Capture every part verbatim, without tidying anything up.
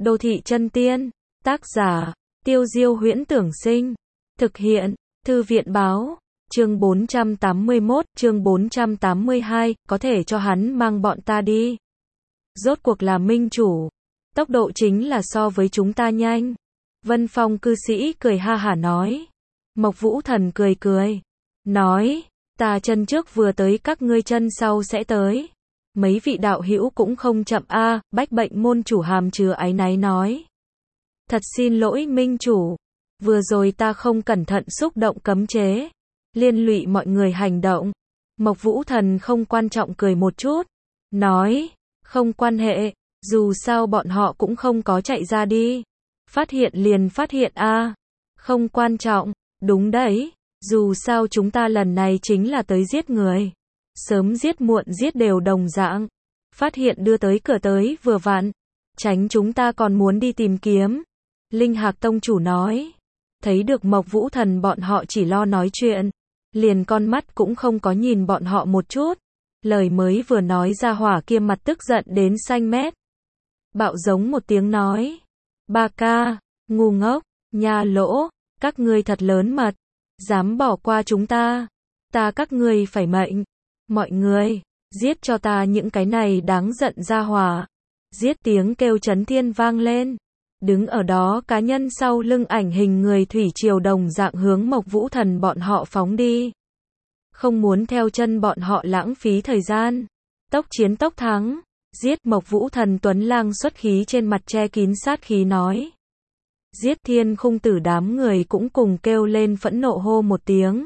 Đô thị chân tiên, tác giả, Tiêu Diêu Huyễn Tưởng Sinh, thực hiện, Thư viện báo, chương bốn trăm tám mươi mốt, chương bốn trăm tám mươi hai, có thể cho hắn mang bọn ta đi. Rốt cuộc là minh chủ, tốc độ chính là so với chúng ta nhanh. Vân Phong cư sĩ cười ha hả nói. Mộc Vũ Thần cười cười, nói, ta chân trước vừa tới, các ngươi chân sau sẽ tới. Mấy vị đạo hữu cũng không chậm a. À, Bách Bệnh môn chủ hàm chứa áy náy nói. Thật xin lỗi minh chủ, vừa rồi ta không cẩn thận xúc động cấm chế, liên lụy mọi người hành động. Mộc Vũ Thần không quan trọng cười một chút, nói, không quan hệ, dù sao bọn họ cũng không có chạy ra đi. Phát hiện liền phát hiện a. À, không quan trọng, đúng đấy, dù sao chúng ta lần này chính là tới giết người. Sớm giết muộn giết đều đồng dạng. Phát hiện đưa tới cửa tới vừa vặn. Tránh chúng ta còn muốn đi tìm kiếm. Linh Hạc Tông chủ nói. Thấy được Mộc Vũ Thần bọn họ chỉ lo nói chuyện. Liền con mắt cũng không có nhìn bọn họ một chút. Lời mới vừa nói ra hỏa kia mặt tức giận đến xanh mét. Bạo giống một tiếng nói. Ba ca, ngu ngốc, nha lỗ, các ngươi thật lớn mật. Dám bỏ qua chúng ta. Ta các ngươi phải mệnh. Mọi người, giết cho ta những cái này đáng giận ra hỏa. Giết tiếng kêu chấn thiên vang lên. Đứng ở đó cá nhân sau lưng ảnh hình người thủy triều đồng dạng hướng Mộc Vũ Thần bọn họ phóng đi. Không muốn theo chân bọn họ lãng phí thời gian. Tốc chiến tốc thắng. Giết. Mộc Vũ Thần tuấn lang xuất khí trên mặt che kín sát khí nói. Giết. Thiên Khung Tử đám người cũng cùng kêu lên phẫn nộ hô một tiếng.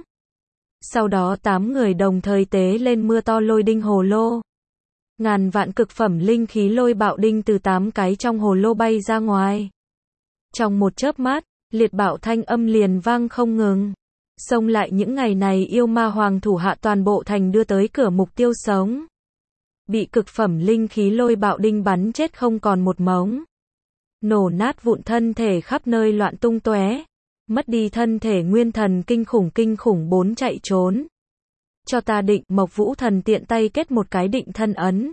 Sau đó tám người đồng thời tế lên mưa to lôi đinh hồ lô. Ngàn vạn cực phẩm linh khí lôi bạo đinh từ tám cái trong hồ lô bay ra ngoài. Trong một chớp mắt, liệt bạo thanh âm liền vang không ngừng. Xông lại những ngày này yêu ma hoàng thủ hạ toàn bộ thành đưa tới cửa mục tiêu sống. Bị cực phẩm linh khí lôi bạo đinh bắn chết không còn một mống. Nổ nát vụn thân thể khắp nơi loạn tung tóe. Mất đi thân thể nguyên thần kinh khủng kinh khủng bốn chạy trốn. Cho ta định. Mộc Vũ Thần tiện tay kết một cái định thân ấn.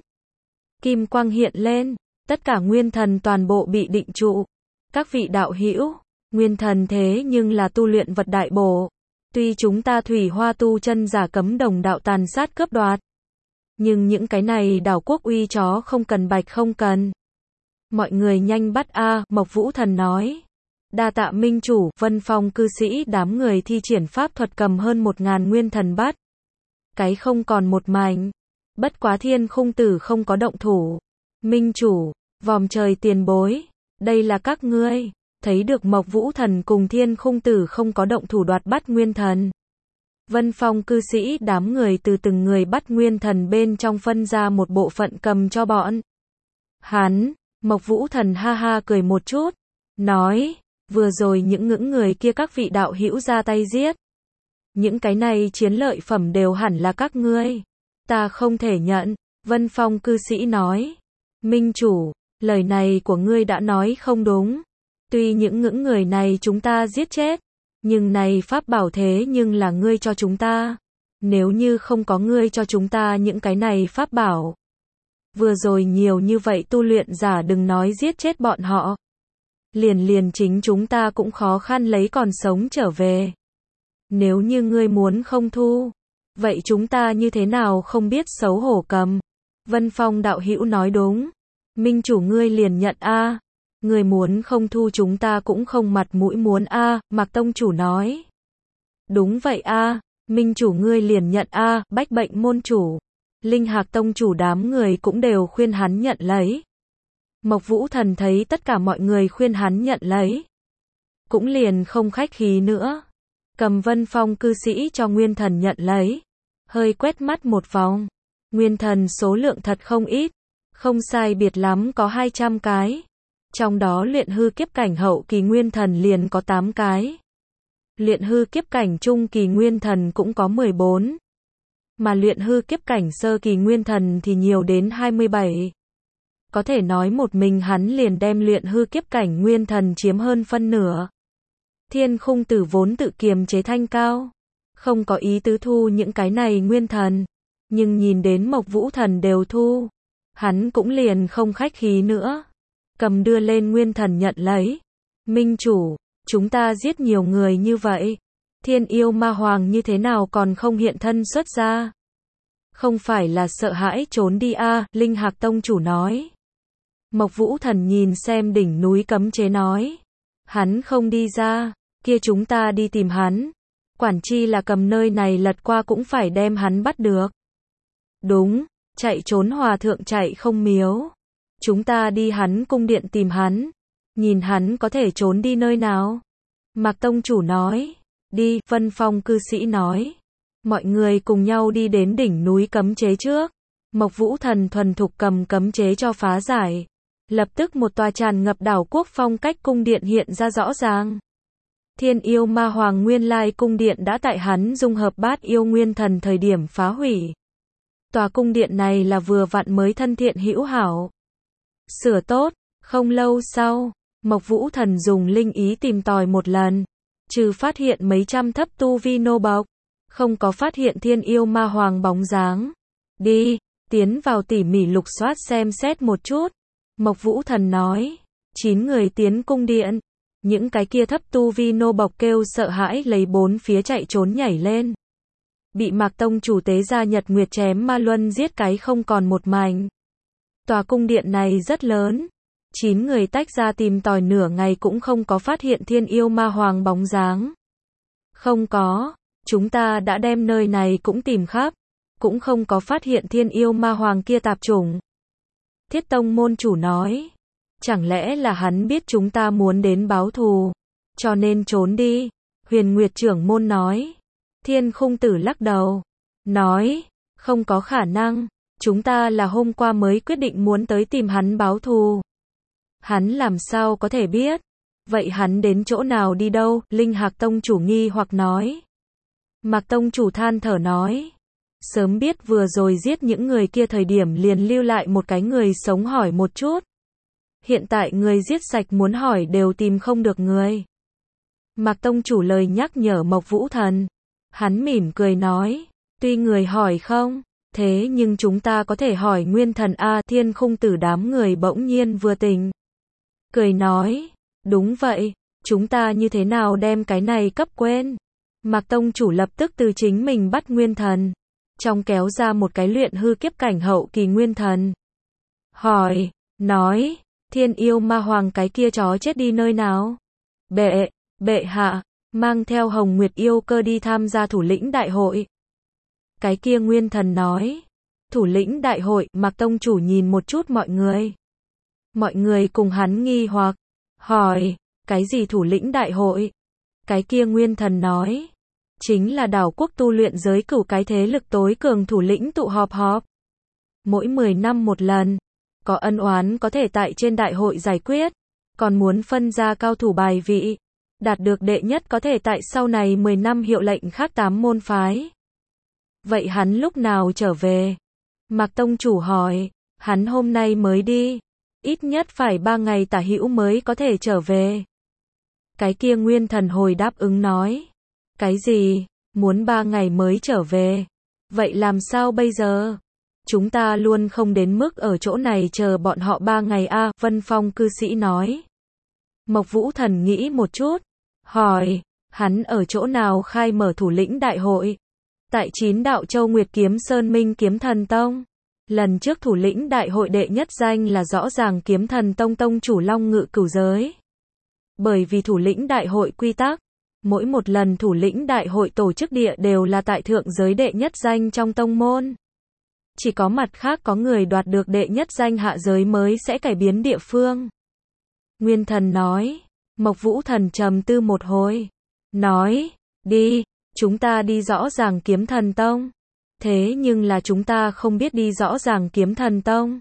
Kim quang hiện lên, tất cả nguyên thần toàn bộ bị định trụ. Các vị đạo hữu, nguyên thần thế nhưng là tu luyện vật đại bổ. Tuy chúng ta thủy hoa tu chân giả cấm đồng đạo tàn sát cướp đoạt, nhưng những cái này đảo quốc uy chó không cần bạch không cần. Mọi người nhanh bắt a. À, Mộc Vũ Thần nói. Đa tạ minh chủ. Vân Phong cư sĩ đám người thi triển pháp thuật cầm hơn một ngàn nguyên thần bắt. Cái không còn một mảnh. Bất quá Thiên Khung Tử không có động thủ. Minh chủ, vòm trời tiền bối, đây là các ngươi. Thấy được Mộc Vũ Thần cùng Thiên Khung Tử không có động thủ đoạt bắt nguyên thần. Vân Phong cư sĩ đám người từ từng người bắt nguyên thần bên trong phân ra một bộ phận cầm cho bọn hắn. Mộc Vũ Thần ha ha cười một chút, nói. Vừa rồi những ngưỡng người kia các vị đạo hữu ra tay giết. Những cái này chiến lợi phẩm đều hẳn là các ngươi. Ta không thể nhận. Vân Phong cư sĩ nói. Minh chủ, lời này của ngươi đã nói không đúng. Tuy những ngưỡng người này chúng ta giết chết, nhưng này pháp bảo thế nhưng là ngươi cho chúng ta. Nếu như không có ngươi cho chúng ta những cái này pháp bảo. Vừa rồi nhiều như vậy tu luyện giả đừng nói giết chết bọn họ. Liền liền chính chúng ta cũng khó khăn lấy còn sống trở về. Nếu như ngươi muốn không thu, vậy chúng ta như thế nào không biết xấu hổ cầm. Vân Phong đạo hữu nói đúng. Minh chủ ngươi liền nhận a. À. Ngươi muốn không thu chúng ta cũng không mặt mũi muốn a. À. Mạc Tông chủ nói. Đúng vậy a. À. Minh chủ ngươi liền nhận a. À. Bách Bệnh môn chủ, Linh Hạc Tông chủ đám người cũng đều khuyên hắn nhận lấy. Mộc Vũ Thần thấy tất cả mọi người khuyên hắn nhận lấy, cũng liền không khách khí nữa. Cầm Vân Phong cư sĩ cho nguyên thần nhận lấy. Hơi quét mắt một vòng. Nguyên thần số lượng thật không ít. Không sai biệt lắm có hai trăm cái. Trong đó luyện hư kiếp cảnh hậu kỳ nguyên thần liền có tám cái. Luyện hư kiếp cảnh trung kỳ nguyên thần cũng có mười bốn. Mà luyện hư kiếp cảnh sơ kỳ nguyên thần thì nhiều đến hai mươi bảy. Có thể nói một mình hắn liền đem luyện hư kiếp cảnh nguyên thần chiếm hơn phân nửa. Thiên Khung Tử vốn tự kiềm chế thanh cao, không có ý tứ thu những cái này nguyên thần, nhưng nhìn đến Mộc Vũ Thần đều thu, hắn cũng liền không khách khí nữa. cầm đưa lên nguyên thần nhận lấy. Minh chủ, chúng ta giết nhiều người như vậy. Thiên yêu ma hoàng như thế nào còn không hiện thân xuất ra? Không phải là sợ hãi trốn đi à, Linh Hạc tông chủ nói. Mộc Vũ Thần nhìn xem đỉnh núi cấm chế nói. Hắn không đi ra, kia chúng ta đi tìm hắn. Quản chi là cầm nơi này lật qua cũng phải đem hắn bắt được. Đúng, chạy trốn hòa thượng chạy không miếu. Chúng ta đi hắn cung điện tìm hắn. Nhìn hắn có thể trốn đi nơi nào. Mạc tông chủ nói. Đi, Vân Phong cư sĩ nói. Mọi người cùng nhau đi đến đỉnh núi cấm chế trước. Mộc Vũ Thần thuần thục cầm cấm chế cho phá giải. Lập tức một tòa tràn ngập đảo quốc phong cách cung điện hiện ra rõ ràng. Thiên yêu ma hoàng nguyên lai cung điện đã tại hắn dung hợp bát yêu nguyên thần thời điểm phá hủy. Tòa cung điện này là vừa vặn mới thân thiện hữu hảo. Sửa tốt, không lâu sau, Mộc Vũ Thần dùng linh ý tìm tòi một lần. Trừ phát hiện mấy trăm thấp tu vi nô bộc, không có phát hiện thiên yêu ma hoàng bóng dáng. Đi, tiến vào tỉ mỉ lục soát xem xét một chút. Mộc Vũ Thần nói. Chín người tiến cung điện. Những cái kia thấp tu vi nô bộc kêu sợ hãi lấy bốn phía chạy trốn nhảy lên. Bị Mạc tông chủ tế ra Nhật Nguyệt chém ma luân giết cái không còn một mảnh. Tòa cung điện này rất lớn. Chín người tách ra tìm tòi nửa ngày cũng không có phát hiện thiên yêu ma hoàng bóng dáng. Không có, chúng ta đã đem nơi này cũng tìm khắp, cũng không có phát hiện thiên yêu ma hoàng kia tạp chủng. Thiết tông môn chủ nói, chẳng lẽ là hắn biết chúng ta muốn đến báo thù, cho nên trốn đi. Huyền Nguyệt trưởng môn nói. Thiên Khung Tử lắc đầu, nói, không có khả năng, chúng ta là hôm qua mới quyết định muốn tới tìm hắn báo thù. Hắn làm sao có thể biết? Vậy hắn đến chỗ nào đi đâu? Linh Hạc tông chủ nghi hoặc nói. Mạc tông chủ than thở nói. Sớm biết vừa rồi giết những người kia thời điểm liền lưu lại một cái người sống hỏi một chút. Hiện tại người giết sạch muốn hỏi đều tìm không được người. Mạc tông chủ lời nhắc nhở Mộc Vũ Thần. Hắn mỉm cười nói. Tuy người hỏi không, thế nhưng chúng ta có thể hỏi nguyên thần A. Thiên Khung Tử đám người bỗng nhiên vừa tỉnh. Cười nói, đúng vậy, chúng ta như thế nào đem cái này cấp quên. Mạc tông chủ lập tức từ chính mình bắt nguyên thần, trong kéo ra một cái luyện hư kiếp cảnh hậu kỳ nguyên thần. Hỏi, nói, thiên yêu ma hoàng cái kia chó chết đi nơi nào? Bệ, bệ hạ, mang theo Hồng Nguyệt yêu cơ đi tham gia thủ lĩnh đại hội. Cái kia nguyên thần nói, thủ lĩnh đại hội. Mạc tông chủ nhìn một chút mọi người. Mọi người cùng hắn nghi hoặc, hỏi, cái gì thủ lĩnh đại hội? Cái kia nguyên thần nói, chính là đảo quốc tu luyện giới cửu cái thế lực tối cường thủ lĩnh tụ họp họp. Mỗi mười năm một lần, có ân oán có thể tại trên đại hội giải quyết, còn muốn phân ra cao thủ bài vị, đạt được đệ nhất có thể tại sau này mười năm hiệu lệnh khác tám môn phái. Vậy hắn lúc nào trở về? Mạc tông chủ hỏi, hắn hôm nay mới đi. Ít nhất phải ba ngày tả hữu mới có thể trở về. Cái kia nguyên thần hồi đáp ứng nói. Cái gì? Muốn ba ngày mới trở về? Vậy làm sao bây giờ? Chúng ta luôn không đến mức ở chỗ này chờ bọn họ ba ngày a. Vân Phong cư sĩ nói. Mộc Vũ Thần nghĩ một chút. Hỏi, hắn ở chỗ nào khai mở thủ lĩnh đại hội? Tại chín đạo châu Nguyệt Kiếm Sơn Minh Kiếm Thần Tông. Lần trước thủ lĩnh đại hội đệ nhất danh là rõ ràng Kiếm Thần Tông tông chủ Long Ngự Cửu Giới. Bởi vì thủ lĩnh đại hội quy tắc, mỗi một lần thủ lĩnh đại hội tổ chức địa đều là tại thượng giới đệ nhất danh trong tông môn. Chỉ có mặt khác có người đoạt được đệ nhất danh hạ giới mới sẽ cải biến địa phương. Nguyên thần nói, Mộc Vũ Thần trầm tư một hồi. Nói, đi, chúng ta đi rõ ràng Kiếm Thần Tông. Thế nhưng là chúng ta không biết đi rõ ràng Kiếm Thần Tông.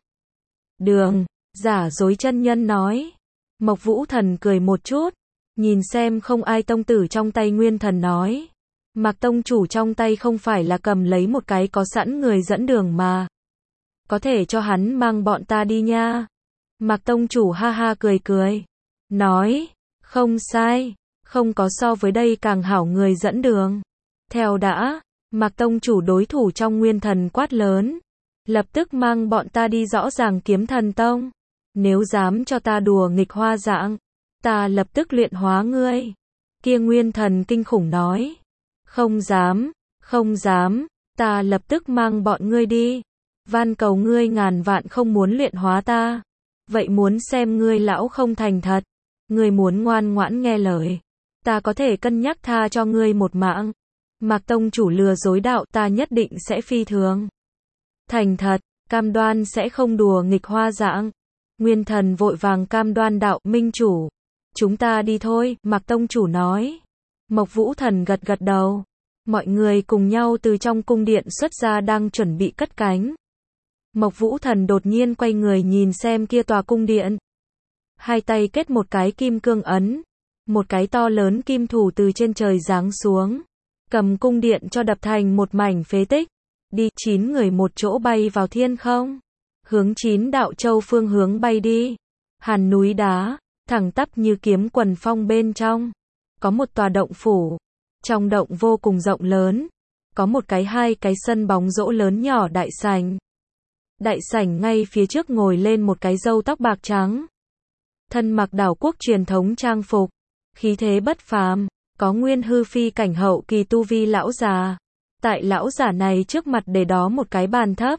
Đường, giả dối chân nhân nói. Mộc Vũ Thần cười một chút, nhìn xem không ai tông tử trong tay nguyên thần nói. Mạc tông chủ trong tay không phải là cầm lấy một cái có sẵn người dẫn đường mà. Có thể cho hắn mang bọn ta đi nha. Mạc tông chủ ha ha cười cười. Nói, không sai, không có so với đây càng hảo người dẫn đường. Theo đã. Mạc tông chủ đối thủ trong nguyên thần quát lớn. Lập tức mang bọn ta đi rõ ràng Kiếm Thần Tông. Nếu dám cho ta đùa nghịch hoa dạng, ta lập tức luyện hóa ngươi. Kia nguyên thần kinh khủng nói. Không dám, không dám, ta lập tức mang bọn ngươi đi. Van cầu ngươi ngàn vạn không muốn luyện hóa ta. Vậy muốn xem ngươi lão không thành thật. Ngươi muốn ngoan ngoãn nghe lời. Ta có thể cân nhắc tha cho ngươi một mạng. Mạc tông chủ lừa dối đạo, ta nhất định sẽ phi thường thành thật, cam đoan sẽ không đùa nghịch hoa dạng. Nguyên thần vội vàng cam đoan đạo, minh chủ. Chúng ta đi thôi, Mạc tông chủ nói. Mộc Vũ Thần gật gật đầu. Mọi người cùng nhau từ trong cung điện xuất ra đang chuẩn bị cất cánh. Mộc Vũ Thần đột nhiên quay người nhìn xem kia tòa cung điện. Hai tay kết một cái kim cương ấn. Một cái to lớn kim thủ từ trên trời giáng xuống. Cầm cung điện cho đập thành một mảnh phế tích. Đi, chín người một chỗ bay vào thiên không. Hướng chín đạo châu phương hướng bay đi. Hàn núi đá, thẳng tắp như kiếm quần phong bên trong. Có một tòa động phủ. Trong động vô cùng rộng lớn. Có một cái hai cái sân bóng rổ lớn nhỏ đại sảnh. Đại sảnh ngay phía trước ngồi lên một cái râu tóc bạc trắng. Thân mặc đảo quốc truyền thống trang phục. Khí thế bất phàm. Có nguyên hư phi cảnh hậu kỳ tu vi lão già. Tại lão giả này trước mặt để đó một cái bàn thấp.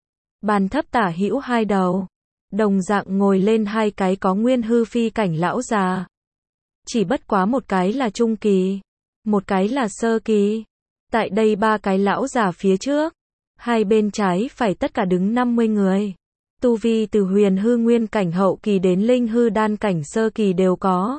Bàn thấp tả hữu hai đầu. Đồng dạng ngồi lên hai cái có nguyên hư phi cảnh lão già. Chỉ bất quá một cái là trung kỳ. Một cái là sơ kỳ. Tại đây ba cái lão già phía trước. Hai bên trái phải tất cả đứng năm mươi người. Tu vi từ huyền hư nguyên cảnh hậu kỳ đến linh hư đan cảnh sơ kỳ đều có.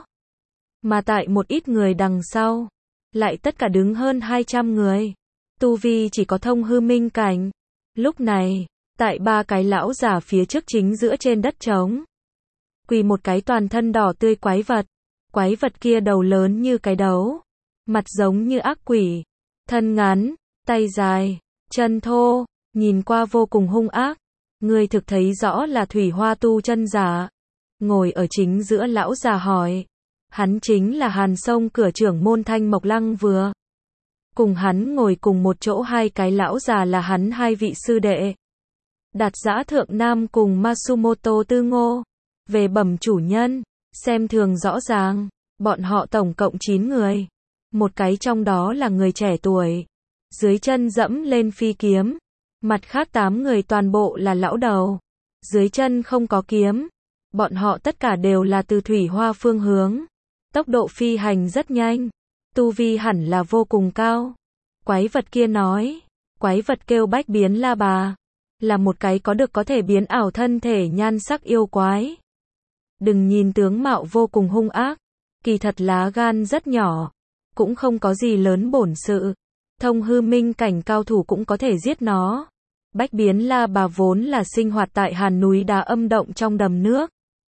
Mà tại một ít người đằng sau. Lại tất cả đứng hơn hai trăm người. Tu vi chỉ có thông hư minh cảnh. Lúc này, tại ba cái lão giả phía trước chính giữa trên đất trống. Quỳ một cái toàn thân đỏ tươi quái vật. Quái vật kia đầu lớn như cái đấu. Mặt giống như ác quỷ. Thân ngắn, tay dài, chân thô, nhìn qua vô cùng hung ác. Người thực thấy rõ là thủy hoa tu chân giả. Ngồi ở chính giữa lão già hỏi. Hắn chính là Hàn Sông cửa trưởng môn Thanh Mộc Lăng vừa. Cùng hắn ngồi cùng một chỗ hai cái lão già là hắn hai vị sư đệ. Đạt Giã Thượng Nam cùng Masumoto Tư Ngô. Về bẩm chủ nhân, xem thường rõ ràng, bọn họ tổng cộng chín người. Một cái trong đó là người trẻ tuổi. Dưới chân dẫm lên phi kiếm. Mặt khác tám người toàn bộ là lão đầu. Dưới chân không có kiếm. Bọn họ tất cả đều là từ thủy hoa phương hướng. Tốc độ phi hành rất nhanh. Tu vi hẳn là vô cùng cao. Quái vật kia nói. Quái vật kêu Bách Biến La Bà. Là một cái có được có thể biến ảo thân thể nhan sắc yêu quái. Đừng nhìn tướng mạo vô cùng hung ác. Kỳ thật lá gan rất nhỏ. Cũng không có gì lớn bổn sự. Thông hư minh cảnh cao thủ cũng có thể giết nó. Bách Biến La Bà vốn là sinh hoạt tại hàn núi đá âm động trong đầm nước.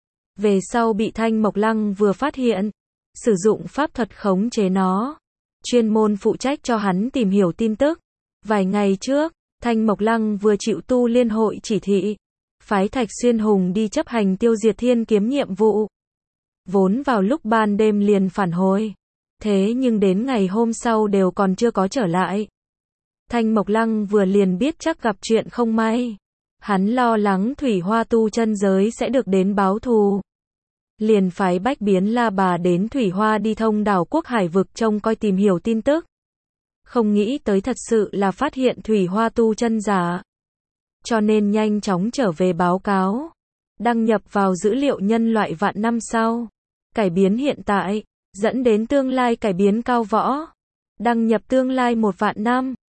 Về sau bị Thanh Mộc Lăng vừa phát hiện. Sử dụng pháp thuật khống chế nó. Chuyên môn phụ trách cho hắn tìm hiểu tin tức. Vài ngày trước, Thanh Mộc Lăng vừa chịu tu liên hội chỉ thị. Phái Thạch Xuyên Hùng đi chấp hành tiêu diệt thiên kiếm nhiệm vụ. Vốn vào lúc ban đêm liền phản hồi. Thế nhưng đến ngày hôm sau đều còn chưa có trở lại. Thanh Mộc Lăng vừa liền biết chắc gặp chuyện không may. Hắn lo lắng thủy hoa tu chân giới sẽ được đến báo thù. Liền phái Bách Biến La Bà đến thủy hoa đi thông đảo quốc hải vực trông coi tìm hiểu tin tức. Không nghĩ tới thật sự là phát hiện thủy hoa tu chân giả. Cho nên nhanh chóng trở về báo cáo. Đăng nhập vào dữ liệu nhân loại vạn năm sau. Cải biến hiện tại, dẫn đến tương lai cải biến cao võ. Đăng nhập tương lai một vạn năm.